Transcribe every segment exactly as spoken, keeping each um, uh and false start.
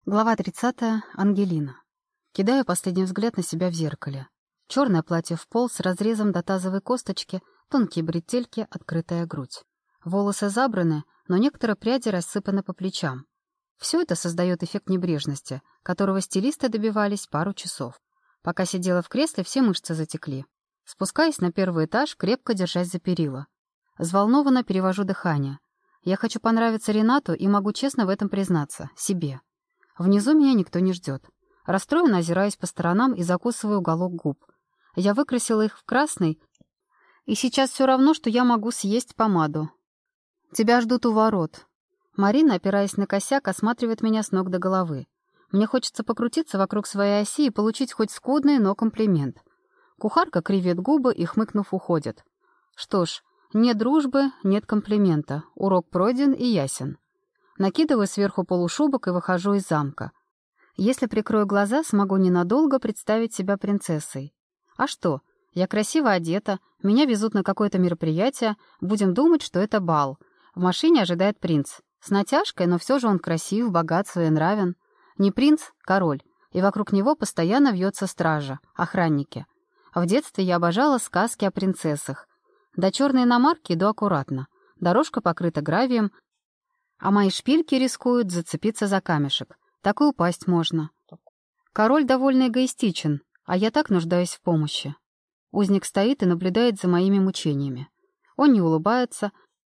Глава тридцатая. Ангелина. Кидаю последний взгляд на себя в зеркале. Черное платье в пол с разрезом до тазовой косточки, тонкие бретельки, открытая грудь. Волосы забраны, но некоторые пряди рассыпаны по плечам. Все это создает эффект небрежности, которого стилисты добивались пару часов. Пока сидела в кресле, все мышцы затекли. Спускаясь на первый этаж, крепко держась за перила. Взволнованно перевожу дыхание. Я хочу понравиться Ренату и могу честно в этом признаться, себе. Внизу меня никто не ждет. Расстроенно озираюсь по сторонам и закусываю уголок губ. Я выкрасила их в красный, и сейчас все равно, что я могу съесть помаду. Тебя ждут у ворот. Марина, опираясь на косяк, осматривает меня с ног до головы. Мне хочется покрутиться вокруг своей оси и получить хоть скудный, но комплимент. Кухарка кривит губы и, хмыкнув, уходит. Что ж, нет дружбы, нет комплимента. Урок пройден и ясен. Накидываю сверху полушубок и выхожу из замка. Если прикрою глаза, смогу ненадолго представить себя принцессой. А что? Я красиво одета, меня везут на какое-то мероприятие, будем думать, что это бал. В машине ожидает принц. С натяжкой, но все же он красив, богат, своенравен. Не принц, король. И вокруг него постоянно вьется стража, охранники. В детстве я обожала сказки о принцессах. До черной иномарки иду аккуратно. Дорожка покрыта гравием, а мои шпильки рискуют зацепиться за камешек. Так и упасть можно. Король довольно эгоистичен, а я так нуждаюсь в помощи. Узник стоит и наблюдает за моими мучениями. Он не улыбается,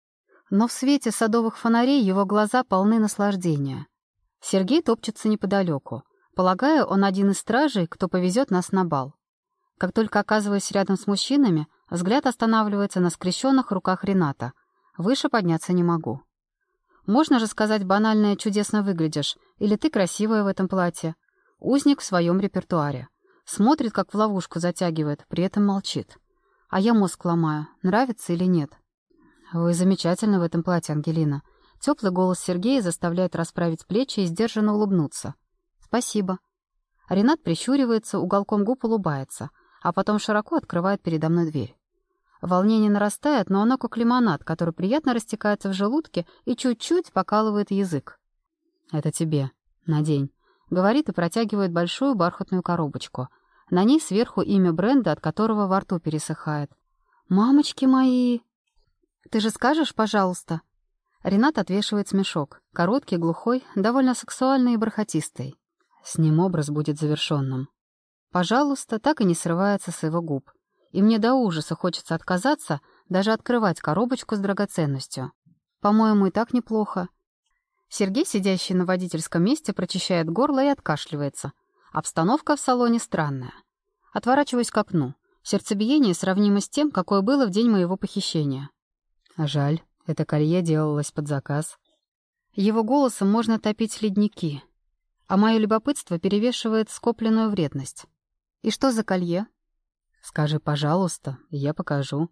но в свете садовых фонарей его глаза полны наслаждения. Сергей топчется неподалеку. Полагаю, он один из стражей, кто повезет нас на бал. Как только оказываюсь рядом с мужчинами, взгляд останавливается на скрещенных руках Рената. Выше подняться не могу. Можно же сказать банальное «чудесно выглядишь» или «ты красивая в этом платье». Узник в своем репертуаре. Смотрит, как в ловушку затягивает, при этом молчит. А я мозг ломаю, нравится или нет. «Вы замечательны в этом платье, Ангелина». Теплый голос Сергея заставляет расправить плечи и сдержанно улыбнуться. «Спасибо». Ренат прищуривается, уголком губ улыбается, а потом широко открывает передо мной дверь. Волнение нарастает, но оно как лимонад, который приятно растекается в желудке и чуть-чуть покалывает язык. «Это тебе. Надень», — говорит и протягивает большую бархатную коробочку. На ней сверху имя бренда, от которого во рту пересыхает. «Мамочки мои!» «Ты же скажешь, пожалуйста?» Ренат отвешивает смешок. Короткий, глухой, довольно сексуальный и бархатистый. С ним образ будет завершенным. «Пожалуйста» так и не срывается с его губ. И мне до ужаса хочется отказаться, даже открывать коробочку с драгоценностью. По-моему, и так неплохо. Сергей, сидящий на водительском месте, прочищает горло и откашливается. Обстановка в салоне странная. Отворачиваюсь к окну. Сердцебиение сравнимо с тем, какое было в день моего похищения. Жаль, это колье делалось под заказ. Его голосом можно топить ледники. А мое любопытство перевешивает скопленную вредность. И что за колье? «Скажи, пожалуйста, и я покажу».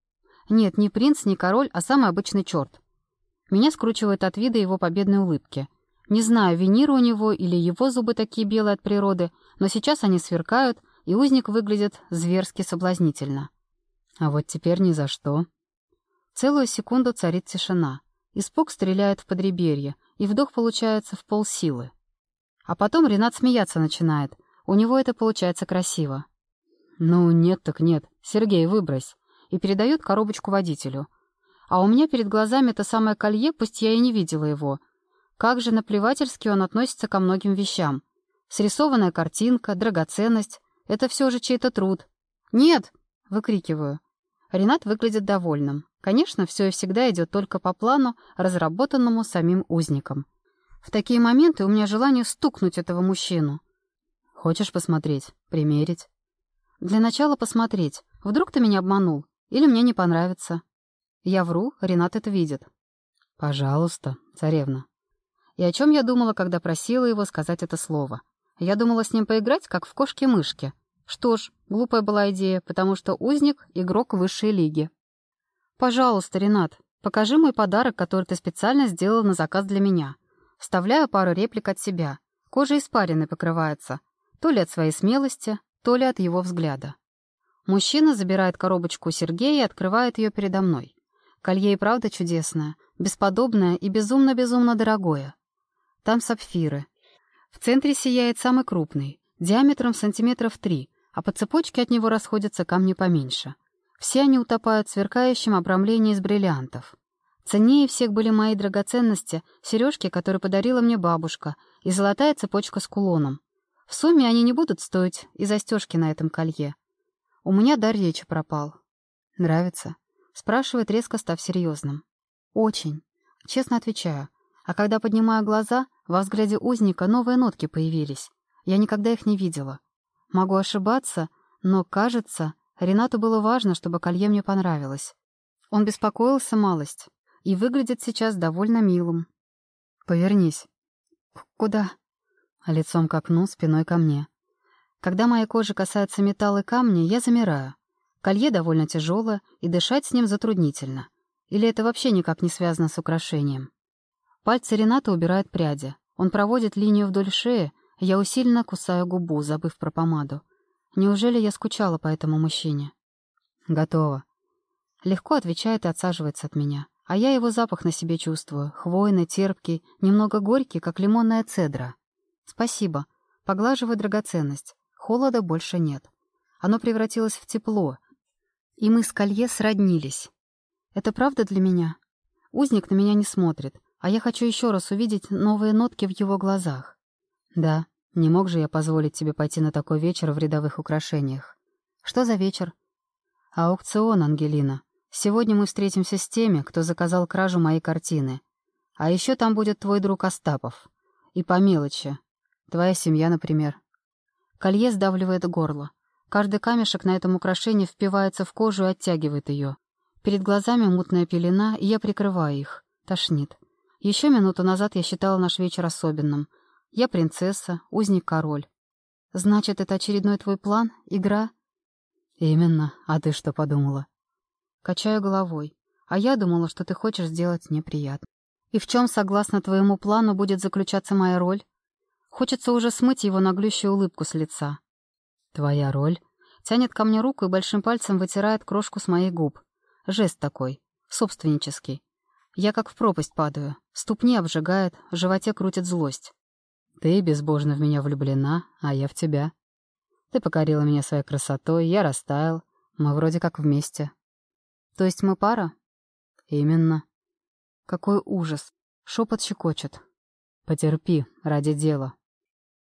Нет, не принц, не король, а самый обычный черт. Меня скручивает от вида его победной улыбки. Не знаю, винир у него или его зубы такие белые от природы, но сейчас они сверкают, и узник выглядит зверски соблазнительно. А вот теперь ни за что. Целую секунду царит тишина. Испуг стреляет в подреберье, и вдох получается в полсилы. А потом Ренат смеяться начинает. У него это получается красиво. «Ну, нет так нет. Сергей, выбрось». И передает коробочку водителю. А у меня перед глазами это самое колье, пусть я и не видела его. Как же наплевательски он относится ко многим вещам. Срисованная картинка, драгоценность — это все же чей-то труд. «Нет!» — выкрикиваю. Ренат выглядит довольным. Конечно, все и всегда идет только по плану, разработанному самим узником. В такие моменты у меня желание стукнуть этого мужчину. «Хочешь посмотреть? Примерить?» «Для начала посмотреть. Вдруг ты меня обманул? Или мне не понравится?» Я вру, Ренат это видит. «Пожалуйста, царевна». И о чем я думала, когда просила его сказать это слово? Я думала с ним поиграть, как в кошки-мышки. Что ж, глупая была идея, потому что узник — игрок высшей лиги. «Пожалуйста, Ренат, покажи мой подарок, который ты специально сделал на заказ для меня». Вставляю пару реплик от себя. Кожа испаренной покрывается. То ли от своей смелости, то ли от его взгляда. Мужчина забирает коробочку у Сергея и открывает ее передо мной. Колье и правда чудесное, бесподобное и безумно-безумно дорогое. Там сапфиры. В центре сияет самый крупный, диаметром сантиметров три, а по цепочке от него расходятся камни поменьше. Все они утопают в сверкающем обрамлении из бриллиантов. Ценнее всех были мои драгоценности, сережки, которые подарила мне бабушка, и золотая цепочка с кулоном. В сумме они не будут стоить и застежки на этом колье. У меня дар речи пропал. «Нравится?» — спрашивает, резко став серьезным. «Очень». Честно отвечаю. А когда поднимаю глаза, во взгляде узника новые нотки появились. Я никогда их не видела. Могу ошибаться, но, кажется, Ренату было важно, чтобы колье мне понравилось. Он беспокоился малость и выглядит сейчас довольно милым. «Повернись». «Куда?» Лицом к окну, спиной ко мне. Когда моя кожа касается металла и камня, я замираю. Колье довольно тяжелое, и дышать с ним затруднительно. Или это вообще никак не связано с украшением? Пальцы Рената убирают пряди. Он проводит линию вдоль шеи, я усиленно кусаю губу, забыв про помаду. Неужели я скучала по этому мужчине? «Готово». Легко отвечает и отсаживается от меня. А я его запах на себе чувствую. Хвойный, терпкий, немного горький, как лимонная цедра. «Спасибо». Поглаживаю драгоценность. Холода больше нет. Оно превратилось в тепло. И мы с колье сроднились. Это правда для меня? Узник на меня не смотрит, а я хочу еще раз увидеть новые нотки в его глазах. Да, не мог же я позволить тебе пойти на такой вечер в рядовых украшениях. Что за вечер? Аукцион, Ангелина. Сегодня мы встретимся с теми, кто заказал кражу моей картины. А еще там будет твой друг Остапов. И по мелочи. Твоя семья, например. Колье сдавливает горло. Каждый камешек на этом украшении впивается в кожу и оттягивает ее. Перед глазами мутная пелена, и я прикрываю их. Тошнит. Еще минуту назад я считала наш вечер особенным. Я принцесса, узник король. Значит, это очередной твой план? Игра? Именно. А ты что подумала? Качаю головой. А я думала, что ты хочешь сделать мне приятно. И в чем, согласно твоему плану, будет заключаться моя роль? Хочется уже смыть его наглющую улыбку с лица. Твоя роль? Тянет ко мне руку и большим пальцем вытирает крошку с моих губ. Жест такой, собственнический. Я как в пропасть падаю. Ступни обжигает, в животе крутит злость. Ты безбожно в меня влюблена, а я в тебя. Ты покорила меня своей красотой, я растаял. Мы вроде как вместе. То есть мы пара? Именно. Какой ужас. Шепот щекочет. Потерпи, ради дела.